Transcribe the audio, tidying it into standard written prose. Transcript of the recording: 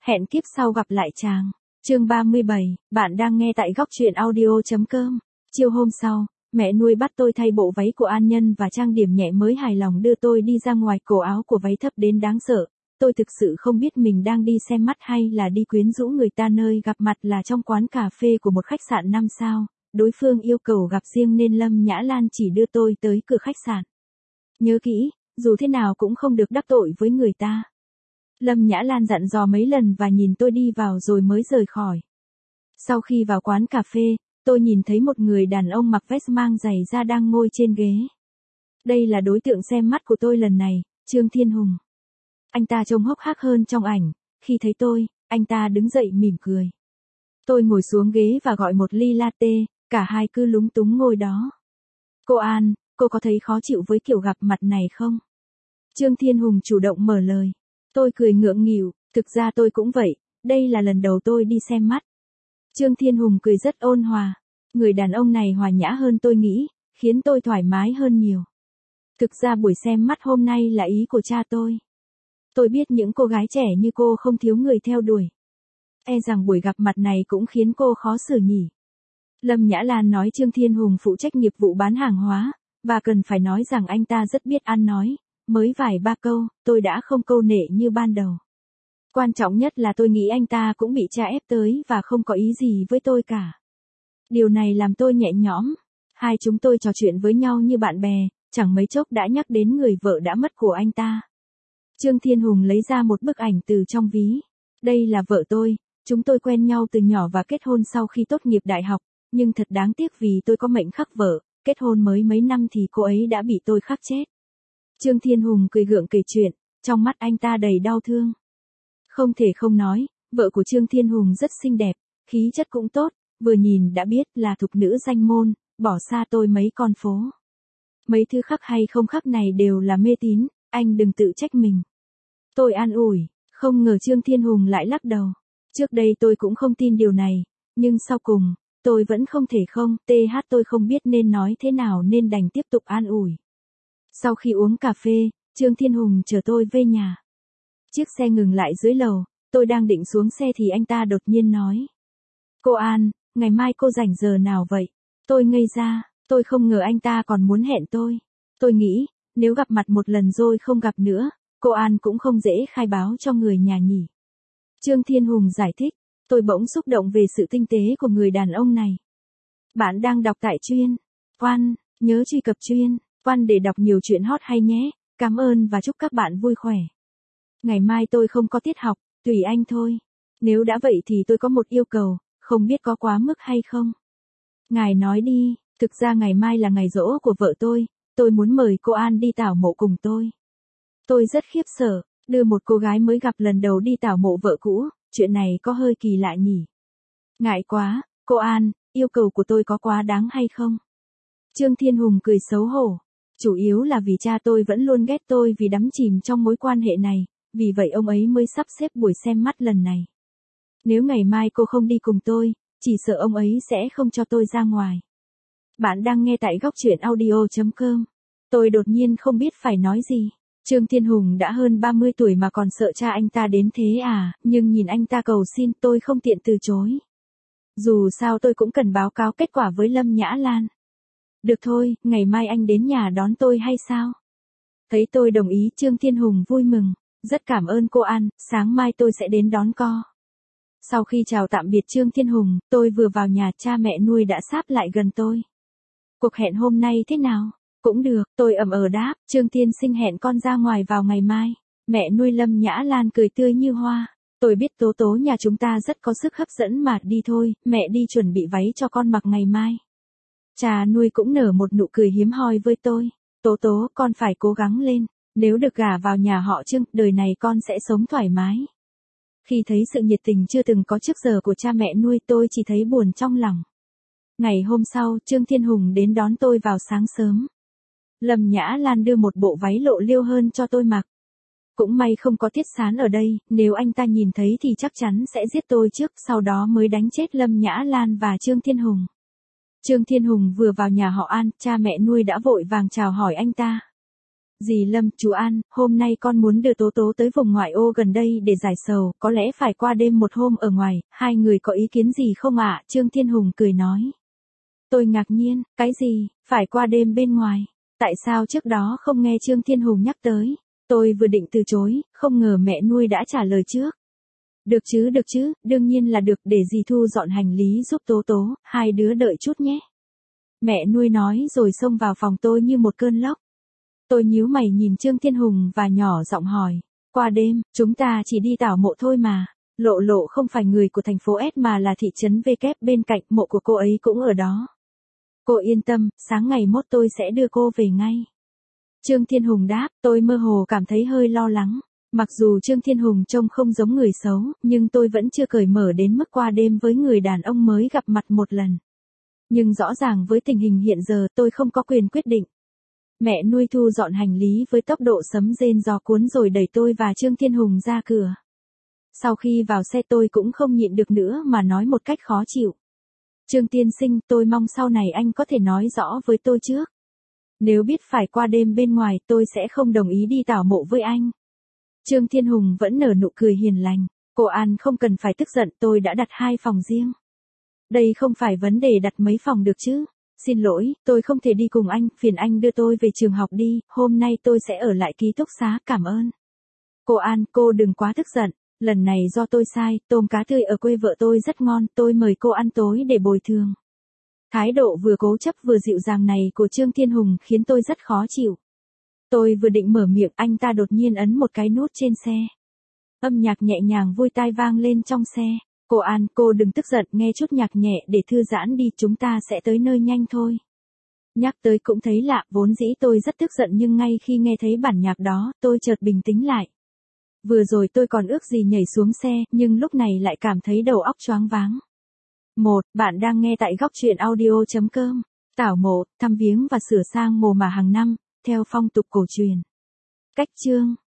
Hẹn kiếp sau gặp lại chàng. Chương 37, bạn đang nghe tại góc truyện audio.com. Chiều hôm sau, mẹ nuôi bắt tôi thay bộ váy của An Nhân và trang điểm nhẹ mới hài lòng đưa tôi đi ra ngoài. Cổ áo của váy thấp đến đáng sợ. Tôi thực sự không biết mình đang đi xem mắt hay là đi quyến rũ người ta. Nơi gặp mặt là trong quán cà phê của một khách sạn 5 sao. Đối phương yêu cầu gặp riêng nên Lâm Nhã Lan chỉ đưa tôi tới cửa khách sạn. Nhớ kỹ, dù thế nào cũng không được đắc tội với người ta. Lâm Nhã Lan dặn dò mấy lần và nhìn tôi đi vào rồi mới rời khỏi. Sau khi vào quán cà phê, tôi nhìn thấy một người đàn ông mặc vest mang giày da đang ngồi trên ghế. Đây là đối tượng xem mắt của tôi lần này, Trương Thiên Hùng. Anh ta trông hốc hác hơn trong ảnh, khi thấy tôi, anh ta đứng dậy mỉm cười. Tôi ngồi xuống ghế và gọi một ly latte, cả hai cứ lúng túng ngồi đó. Cô An, cô có thấy khó chịu với kiểu gặp mặt này không? Trương Thiên Hùng chủ động mở lời. Tôi cười ngượng nghịu, thực ra tôi cũng vậy, đây là lần đầu tôi đi xem mắt. Trương Thiên Hùng cười rất ôn hòa. Người đàn ông này hòa nhã hơn tôi nghĩ, khiến tôi thoải mái hơn nhiều. Thực ra buổi xem mắt hôm nay là ý của cha tôi. Tôi biết những cô gái trẻ như cô không thiếu người theo đuổi. E rằng buổi gặp mặt này cũng khiến cô khó xử nhỉ. Lâm Nhã Lan nói Trương Thiên Hùng phụ trách nghiệp vụ bán hàng hóa, và cần phải nói rằng anh ta rất biết ăn nói. Mới vài ba câu, tôi đã không câu nệ như ban đầu. Quan trọng nhất là tôi nghĩ anh ta cũng bị cha ép tới và không có ý gì với tôi cả. Điều này làm tôi nhẹ nhõm. Hai chúng tôi trò chuyện với nhau như bạn bè, chẳng mấy chốc đã nhắc đến người vợ đã mất của anh ta. Trương Thiên Hùng lấy ra một bức ảnh từ trong ví. Đây là vợ tôi, chúng tôi quen nhau từ nhỏ và kết hôn sau khi tốt nghiệp đại học, nhưng thật đáng tiếc vì tôi có mệnh khắc vợ, kết hôn mới mấy năm thì cô ấy đã bị tôi khắc chết. Trương Thiên Hùng cười gượng kể chuyện, trong mắt anh ta đầy đau thương. Không thể không nói, vợ của Trương Thiên Hùng rất xinh đẹp, khí chất cũng tốt, vừa nhìn đã biết là thục nữ danh môn, bỏ xa tôi mấy con phố. Mấy thứ khắc hay không khắc này đều là mê tín, anh đừng tự trách mình. Tôi an ủi, không ngờ Trương Thiên Hùng lại lắc đầu. Trước đây tôi cũng không tin điều này, nhưng sau cùng, tôi vẫn không thể không, tôi không biết nên nói thế nào nên đành tiếp tục an ủi. Sau khi uống cà phê, Trương Thiên Hùng chở tôi về nhà. Chiếc xe ngừng lại dưới lầu, tôi đang định xuống xe thì anh ta đột nhiên nói. Cô An, ngày mai cô rảnh giờ nào vậy? Tôi ngây ra, tôi không ngờ anh ta còn muốn hẹn tôi. Tôi nghĩ, nếu gặp mặt một lần rồi không gặp nữa, cô An cũng không dễ khai báo cho người nhà nhỉ. Trương Thiên Hùng giải thích, tôi bỗng xúc động về sự tinh tế của người đàn ông này. Bạn đang đọc tại Truyện Quan, nhớ truy cập Truyện Quan để đọc nhiều chuyện hot hay nhé. Cảm ơn và chúc các bạn vui khỏe. Ngày mai tôi không có tiết học, tùy anh thôi. Nếu đã vậy thì tôi có một yêu cầu, không biết có quá mức hay không? Ngài nói đi, thực ra ngày mai là ngày giỗ của vợ tôi muốn mời cô An đi tảo mộ cùng tôi. Tôi rất khiếp sợ, đưa một cô gái mới gặp lần đầu đi tảo mộ vợ cũ, chuyện này có hơi kỳ lạ nhỉ. Ngại quá, cô An, yêu cầu của tôi có quá đáng hay không? Trương Thiên Hùng cười xấu hổ. Chủ yếu là vì cha tôi vẫn luôn ghét tôi vì đắm chìm trong mối quan hệ này, vì vậy ông ấy mới sắp xếp buổi xem mắt lần này. Nếu ngày mai cô không đi cùng tôi, chỉ sợ ông ấy sẽ không cho tôi ra ngoài. Bạn đang nghe tại góc truyện audio.com. Tôi đột nhiên không biết phải nói gì. Trương Thiên Hùng đã hơn 30 tuổi mà còn sợ cha anh ta đến thế à, nhưng nhìn anh ta cầu xin tôi không tiện từ chối. Dù sao tôi cũng cần báo cáo kết quả với Lâm Nhã Lan. Được thôi, ngày mai anh đến nhà đón tôi hay sao? Thấy tôi đồng ý, Trương Thiên Hùng vui mừng. Rất cảm ơn cô An, sáng mai tôi sẽ đến đón co. Sau khi chào tạm biệt Trương Thiên Hùng, tôi vừa vào nhà, cha mẹ nuôi đã sáp lại gần tôi. Cuộc hẹn hôm nay thế nào? Cũng được, tôi ậm đáp, Trương Tiên Sinh hẹn con ra ngoài vào ngày mai. Mẹ nuôi Lâm Nhã Lan cười tươi như hoa. Tôi biết Tố Tố nhà chúng ta rất có sức hấp dẫn mà, đi thôi, mẹ đi chuẩn bị váy cho con mặc ngày mai. Cha nuôi cũng nở một nụ cười hiếm hoi với tôi. Tố Tố, con phải cố gắng lên. Nếu được gả vào nhà họ Trương, đời này con sẽ sống thoải mái. Khi thấy sự nhiệt tình chưa từng có trước giờ của cha mẹ nuôi, tôi chỉ thấy buồn trong lòng. Ngày hôm sau, Trương Thiên Hùng đến đón tôi vào sáng sớm. Lâm Nhã Lan đưa một bộ váy lộ liêu hơn cho tôi mặc. Cũng may không có Tiết Sán ở đây, nếu anh ta nhìn thấy thì chắc chắn sẽ giết tôi trước, sau đó mới đánh chết Lâm Nhã Lan và Trương Thiên Hùng. Trương Thiên Hùng vừa vào nhà họ An, cha mẹ nuôi đã vội vàng chào hỏi anh ta. Dì Lâm, chú An, hôm nay con muốn đưa Tố Tố tới vùng ngoại ô gần đây để giải sầu, có lẽ phải qua đêm một hôm ở ngoài, hai người có ý kiến gì không ạ? Trương Thiên Hùng cười nói. Tôi ngạc nhiên, cái gì, phải qua đêm bên ngoài? Tại sao trước đó không nghe Trương Thiên Hùng nhắc tới? Tôi vừa định từ chối, không ngờ mẹ nuôi đã trả lời trước. Được chứ, đương nhiên là được, để dì thu dọn hành lý giúp Tố Tố, hai đứa đợi chút nhé. Mẹ nuôi nói rồi xông vào phòng tôi như một cơn lốc. Tôi nhíu mày nhìn Trương Thiên Hùng và nhỏ giọng hỏi, qua đêm, chúng ta chỉ đi tảo mộ thôi mà. Lộ Lộ không phải người của thành phố S mà là thị trấn V kép bên cạnh, mộ của cô ấy cũng ở đó. Cô yên tâm, sáng ngày mốt tôi sẽ đưa cô về ngay. Trương Thiên Hùng đáp, tôi mơ hồ cảm thấy hơi lo lắng. Mặc dù Trương Thiên Hùng trông không giống người xấu, nhưng tôi vẫn chưa cởi mở đến mức qua đêm với người đàn ông mới gặp mặt một lần. Nhưng rõ ràng với tình hình hiện giờ tôi không có quyền quyết định. Mẹ nuôi thu dọn hành lý với tốc độ sấm rền gió cuốn rồi đẩy tôi và Trương Thiên Hùng ra cửa. Sau khi vào xe tôi cũng không nhịn được nữa mà nói một cách khó chịu. Trương tiên sinh, tôi mong sau này anh có thể nói rõ với tôi trước. Nếu biết phải qua đêm bên ngoài tôi sẽ không đồng ý đi tảo mộ với anh. Trương Thiên Hùng vẫn nở nụ cười hiền lành. Cô An không cần phải tức giận, tôi đã đặt 2 phòng riêng. Đây không phải vấn đề đặt mấy phòng được chứ. Xin lỗi, tôi không thể đi cùng anh, phiền anh đưa tôi về trường học đi, hôm nay tôi sẽ ở lại ký túc xá, cảm ơn. Cô An, cô đừng quá tức giận, lần này do tôi sai, tôm cá tươi ở quê vợ tôi rất ngon, tôi mời cô ăn tối để bồi thường. Thái độ vừa cố chấp vừa dịu dàng này của Trương Thiên Hùng khiến tôi rất khó chịu. Tôi vừa định mở miệng, anh ta đột nhiên ấn một cái nút trên xe. Âm nhạc nhẹ nhàng vui tai vang lên trong xe. Cô An, cô đừng tức giận, nghe chút nhạc nhẹ để thư giãn đi, chúng ta sẽ tới nơi nhanh thôi. Nhắc tới cũng thấy lạ, vốn dĩ tôi rất tức giận nhưng ngay khi nghe thấy bản nhạc đó, tôi chợt bình tĩnh lại. Vừa rồi tôi còn ước gì nhảy xuống xe, nhưng lúc này lại cảm thấy đầu óc choáng váng. Bạn đang nghe tại góc truyện audio.com. Tảo mộ, thăm viếng và sửa sang mồ mả hàng năm, theo phong tục cổ truyền. Cách chương